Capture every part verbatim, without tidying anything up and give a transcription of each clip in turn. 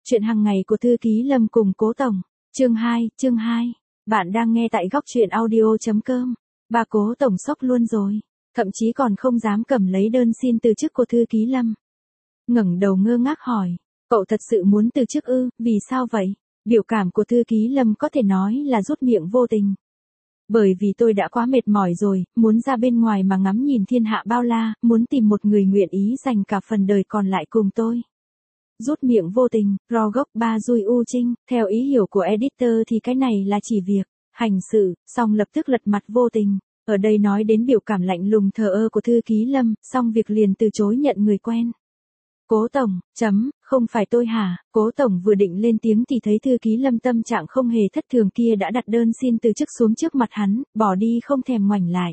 Chuyện hàng ngày của thư ký Lâm cùng Cố Tổng. Chương hai, chương hai. Bạn đang nghe tại góc truyện audio chấm com. Bà Cố Tổng sốc luôn rồi. Thậm chí còn không dám cầm lấy đơn xin từ chức của thư ký Lâm. Ngẩng đầu ngơ ngác hỏi. Cậu thật sự muốn từ chức ư, vì sao vậy? Biểu cảm của thư ký Lâm có thể nói là rút miệng vô tình. Bởi vì tôi đã quá mệt mỏi rồi, muốn ra bên ngoài mà ngắm nhìn thiên hạ bao la, muốn tìm một người nguyện ý dành cả phần đời còn lại cùng tôi. Rút miệng vô tình, ro gốc ba Dui U Trinh, theo ý hiểu của editor thì cái này là chỉ việc, hành sự, xong lập tức lật mặt vô tình. Ở đây nói đến biểu cảm lạnh lùng thờ ơ của thư ký Lâm, xong việc liền từ chối nhận người quen. Cố Tổng, chấm, không phải tôi hả? Cố Tổng vừa định lên tiếng thì thấy thư ký Lâm tâm trạng không hề thất thường kia đã đặt đơn xin từ chức xuống trước mặt hắn, bỏ đi không thèm ngoảnh lại.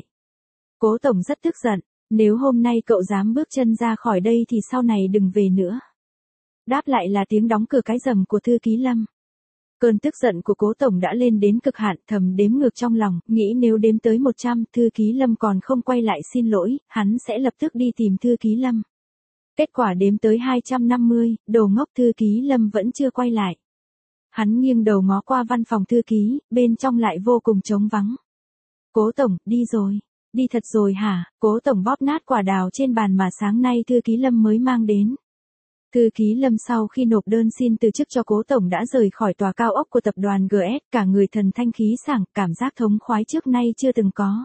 Cố Tổng rất tức giận, nếu hôm nay cậu dám bước chân ra khỏi đây thì sau này đừng về nữa. Đáp lại là tiếng đóng cửa cái rầm của thư ký Lâm. Cơn tức giận của Cố Tổng đã lên đến cực hạn, thầm đếm ngược trong lòng, nghĩ nếu đếm tới một trăm, thư ký Lâm còn không quay lại xin lỗi, hắn sẽ lập tức đi tìm thư ký Lâm. Kết quả đếm tới hai trăm năm mươi, đồ ngốc thư ký Lâm vẫn chưa quay lại. Hắn nghiêng đầu ngó qua văn phòng thư ký, bên trong lại vô cùng trống vắng. Cố Tổng, đi rồi. Đi thật rồi hả? Cố Tổng bóp nát quả đào trên bàn mà sáng nay thư ký Lâm mới mang đến. Thư ký Lâm sau khi nộp đơn xin từ chức cho Cố Tổng đã rời khỏi tòa cao ốc của tập đoàn giê ét, cả người thần thanh khí sảng, cảm giác thống khoái trước nay chưa từng có.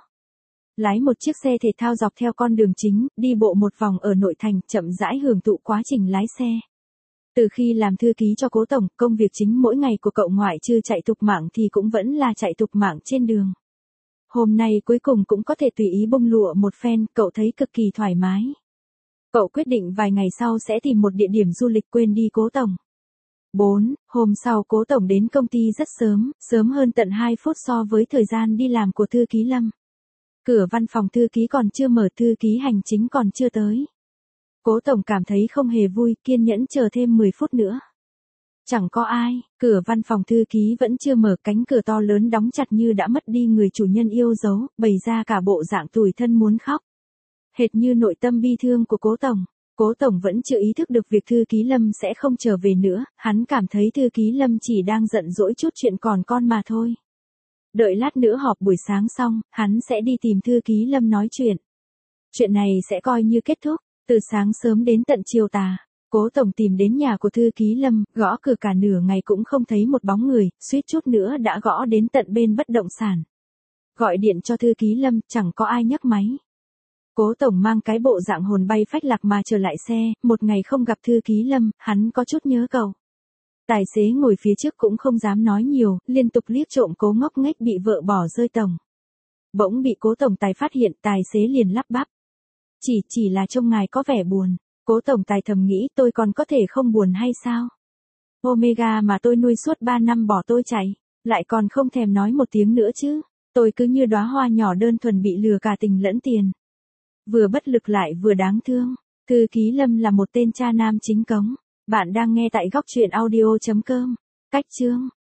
Lái một chiếc xe thể thao dọc theo con đường chính, đi bộ một vòng ở nội thành, chậm rãi hưởng thụ quá trình lái xe. Từ khi làm thư ký cho Cố Tổng, công việc chính mỗi ngày của cậu ngoại trừ chạy tục mạng thì cũng vẫn là chạy tục mạng trên đường. Hôm nay cuối cùng cũng có thể tùy ý bông lụa một phen, cậu thấy cực kỳ thoải mái. Cậu quyết định vài ngày sau sẽ tìm một địa điểm du lịch quên đi Cố Tổng. bốn. Hôm sau Cố Tổng đến công ty rất sớm, sớm hơn tận hai phút so với thời gian đi làm của thư ký Lâm. Cửa văn phòng thư ký còn chưa mở, thư ký hành chính còn chưa tới. Cố Tổng cảm thấy không hề vui, kiên nhẫn chờ thêm mười phút nữa. Chẳng có ai, cửa văn phòng thư ký vẫn chưa mở, cánh cửa to lớn đóng chặt như đã mất đi người chủ nhân yêu dấu, bày ra cả bộ dạng tủi thân muốn khóc. Hệt như nội tâm bi thương của Cố Tổng. Cố Tổng vẫn chưa ý thức được việc thư ký Lâm sẽ không trở về nữa, hắn cảm thấy thư ký Lâm chỉ đang giận dỗi chút chuyện còn con mà thôi. Đợi lát nữa họp buổi sáng xong, hắn sẽ đi tìm thư ký Lâm nói chuyện. Chuyện này sẽ coi như kết thúc, từ sáng sớm đến tận chiều tà. Cố Tổng tìm đến nhà của thư ký Lâm, gõ cửa cả nửa ngày cũng không thấy một bóng người, suýt chút nữa đã gõ đến tận bên bất động sản. Gọi điện cho thư ký Lâm, chẳng có ai nhấc máy. Cố Tổng mang cái bộ dạng hồn bay phách lạc mà trở lại xe, một ngày không gặp thư ký Lâm, hắn có chút nhớ cậu. Tài xế ngồi phía trước cũng không dám nói nhiều, liên tục liếc trộm Cố ngốc nghếch bị vợ bỏ rơi Tổng. Bỗng bị Cố Tổng Tài phát hiện, tài xế liền lắp bắp. Chỉ, chỉ là trông ngài có vẻ buồn. Cố Tổng Tài thầm nghĩ, tôi còn có thể không buồn hay sao? Omega mà tôi nuôi suốt ba năm bỏ tôi chạy, lại còn không thèm nói một tiếng nữa chứ. Tôi cứ như đóa hoa nhỏ đơn thuần bị lừa cả tình lẫn tiền. Vừa bất lực lại vừa đáng thương. Thư ký Lâm là một tên cha nam chính cống. Bạn đang nghe tại góc truyện audio chấm com. Cách chương